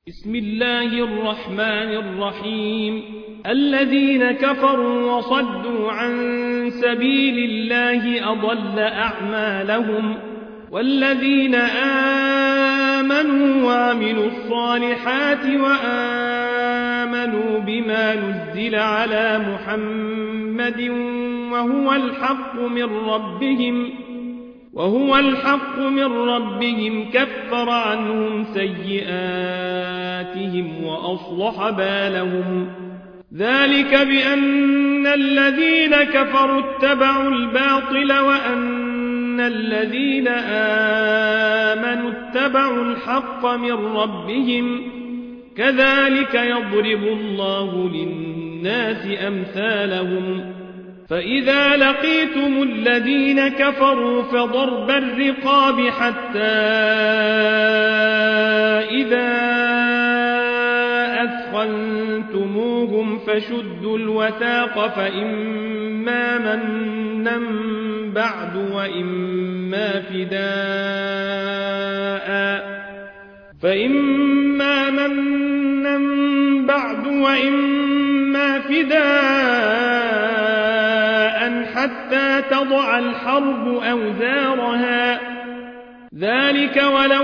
بسم الله الرحمن الرحيم. الذين كفروا وصدوا عن سبيل الله أضل أعمالهم، والذين آمنوا وعملوا الصالحات وآمنوا بما نزل على محمد وهو الحق من ربهم كفر عنهم سيئاتهم وأصلح بالهم. ذلك بأن الذين كفروا اتبعوا الباطل وأن الذين آمنوا اتبعوا الحق من ربهم، كذلك يضرب الله للناس أمثالهم. فإذا لقيتم الذين كفروا فضرب الرقاب حتى إذا أثخنتموهم فشدوا الوثاق فإما منا بعد وإما فداء حتى تضع الحرب أوزارها. ذلك ولو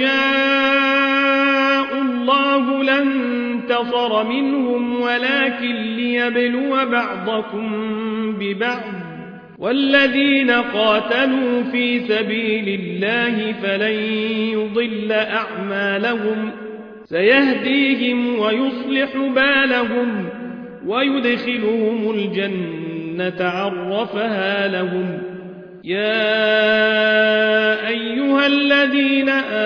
يشاء الله لانتصر منهم ولكن ليبلو بعضكم ببعض. والذين قاتلوا في سبيل الله فلن يضل أعمالهم، سيهديهم ويصلح بالهم ويدخلهم الجنة عرفها لهم. يا أيها الذين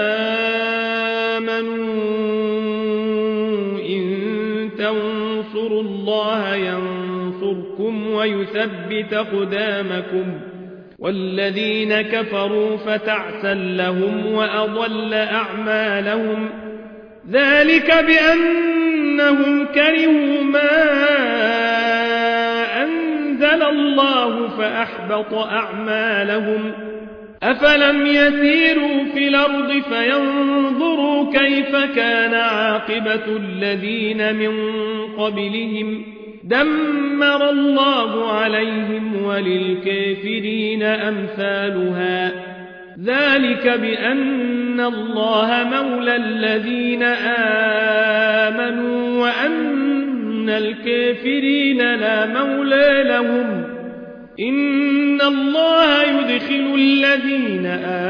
آمنوا إن تنصروا الله ينصركم ويثبت أقدامكم. والذين كفروا فتعسا لهم وأضل أعمالهم. ذلك بأنهم كرهوا ما أنزل الله فأحبط أعمالهم. أفلم يسيروا في الأرض فينظروا كيف كان عاقبة الذين من قبلهم، دمر الله عليهم وللكافرين أمثالها. ذلك بأن الله مولى الذين آمنوا وأن الكافرين لا مولى لهم. إن الله يدخل الذين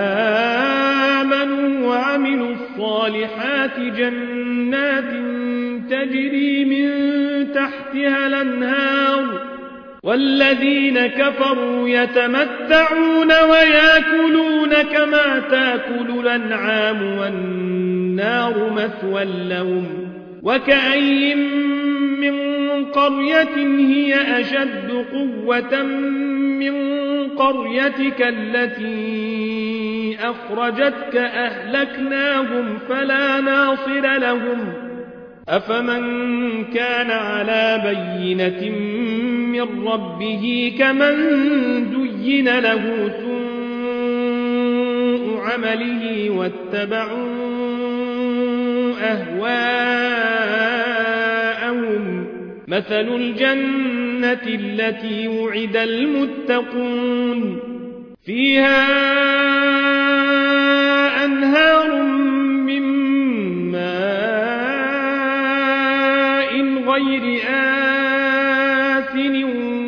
آمنوا وعملوا الصالحات جنات تجري من تحتها الأنهار، والذين كفروا يتمتعون ويأكلون كما تأكل الأنعام والنار مثوى لهم. وكأي من قرية هي أشد قوة من قريتك التي أخرجتك أهلكناهم فلا ناصر لهم. أفمن كان على بينة من ربه كمن زين له سوء عمله واتبعوا أهواءهم. مثل الجنة التي وعد المتقون فيها أنهار من ماء غير آسن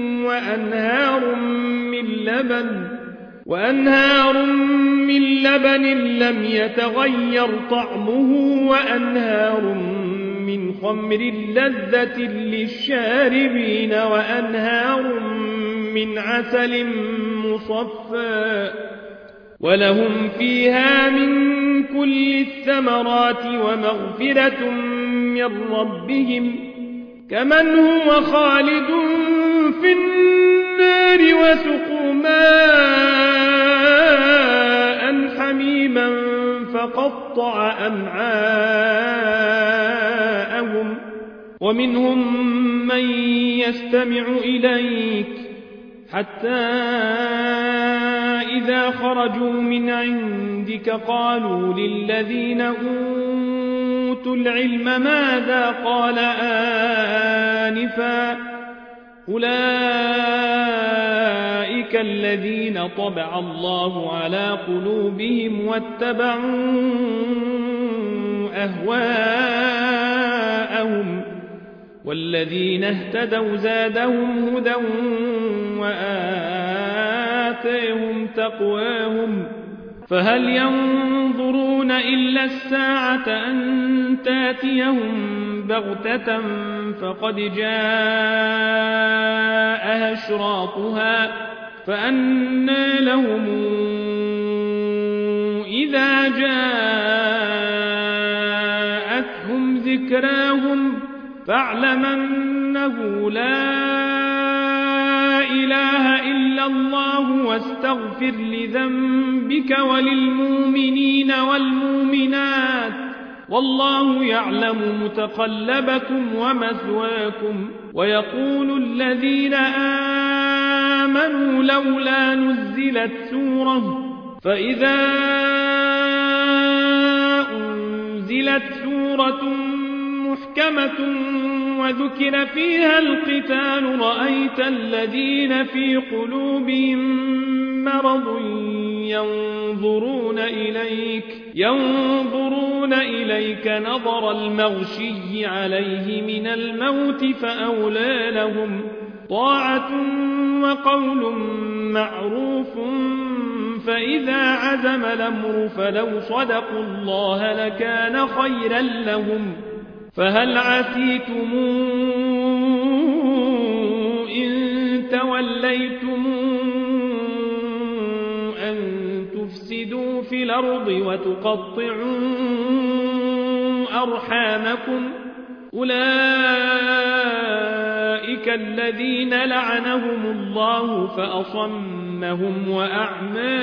وأنهار من لبن لم يتغير طعمه وأنهار من خمر لذة للشاربين وأنهار من عسل مصفى ولهم فيها من كل الثمرات ومغفرة من ربهم كمن هو خالد في النار وسقوا ماء حميما فقطع أمعاءهم. ومنهم من يستمع إليك حتى إذا خرجوا من عندك قالوا للذين أوتوا أوتوا العلم ماذا قال آنفا أولئك الذين طبع الله على قلوبهم واتبعوا أهواءهم والذين اهتدوا زادهم هدى وآتاهم تقواهم فهل ينظرون إلا الساعة أن تاتيهم بغتة فقد جاء أشراطها فأنى لهم إذا جاءتهم ذكراهم فاعلم أنه لا إله إلا الله واستغفر لذنبك وللمؤمنين والمؤمنات والله يعلم متقلبكم ومثواكم ويقول الذين آمنوا لولا نزلت سورة فإذا أنزلت سورة محكمة وذكر فيها القتال رأيت الذين في قلوبهم مرض ينظرون إليك نظر المغشي عليه من الموت فأولى لهم طاعة وقول معروف فإذا عزم الأمر فلو صدقوا الله لكان خيرا لهم فهل عسيتم إن توليتم أن تفسدوا في الأرض وتقطعوا أرحامكم أولئك الذين لعنهم الله فأصمهم وأعمى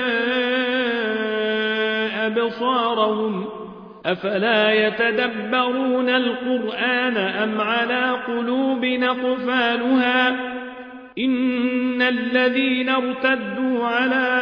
أبصارهم أفلا يتدبرون القرآن أم على قلوب أقفالها إن الذين ارتدوا على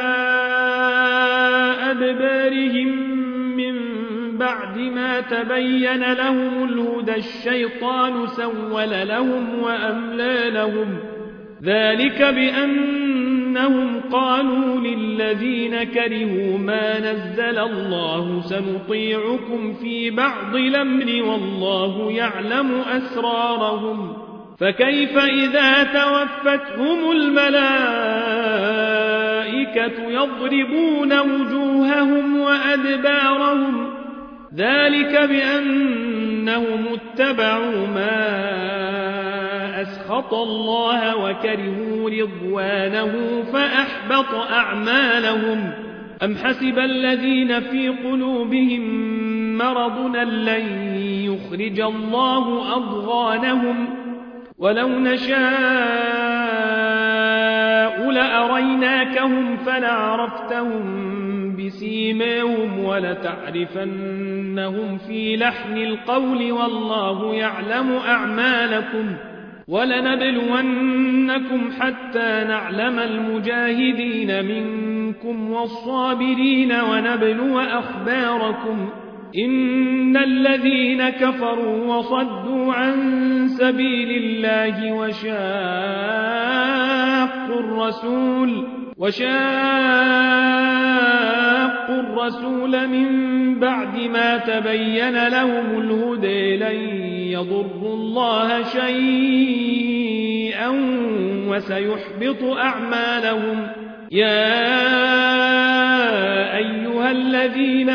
أدبارهم من بعد ما تبين لهم الهدى الشيطان سول لهم وأملى لهم ذلك بأنهم قالوا للذين كرهوا ما نزل الله سنطيعكم في بعض الأمر والله يعلم أسرارهم فكيف إذا توفتهم الملائكة يضربون وجوههم وأدبارهم ذلك بأنهم اتبعوا ما أسخط الله وكرهوا رضوانه فأحبط أعمالهم أم حسب الذين في قلوبهم مرض لن يخرج الله أضغانهم ولو نشاء لأريناكهم فلعرفتهم بسيماهم ولتعرفنهم في لحن القول والله يعلم أعمالكم ولنبلونكم حتى نعلم المجاهدين منكم والصابرين ونبلو أخباركم إن الذين كفروا وصدوا عن سبيل الله وشاقوا الرسول من بعد ما تبين لهم الهدى لن يضروا الله شيئا وسيحبط أعمالهم يا أيها الذين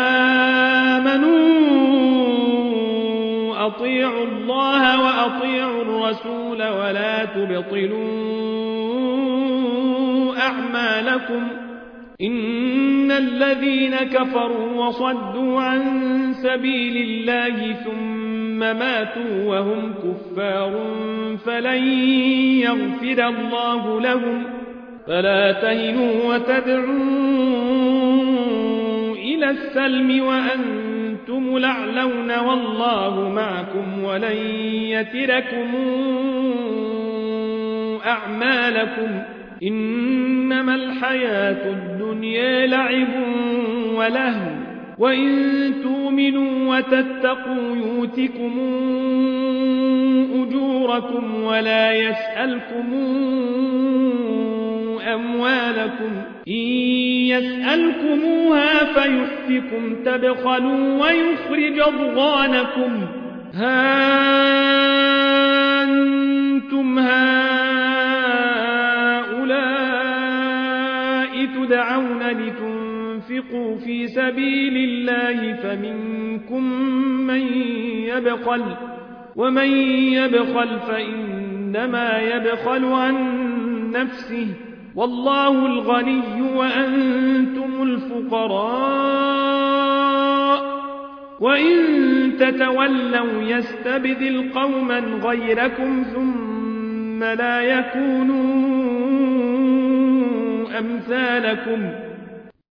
آمنوا أطيعوا الله وأطيعوا الرسول ولا تبطلوا أعمالكم إن الذين كفروا وصدوا عن سبيل الله ثم ماتوا وهم كفار فلن يغفر الله لهم فلا تهنوا وتدعوا إلى السلم وأنتم الأعلون والله معكم ولن يتركم أعمالكم إنما الحياة الدنيا لعب ولهو وإن تؤمنوا وتتقوا يؤتكم أجوركم ولا يسألكم أموالكم إن يسألكموها فيحفكم تبخلوا ويخرج أضغانكم ها أنتم هؤلاء تدعون لتنفقوا في سبيل الله فمنكم من يبخل ومن يبخل فإنما يبخل عن نفسه والله الغني وأنتم الفقراء وإن تتولوا يستبدل قوما غيركم ثم لا يكونوا أمثالكم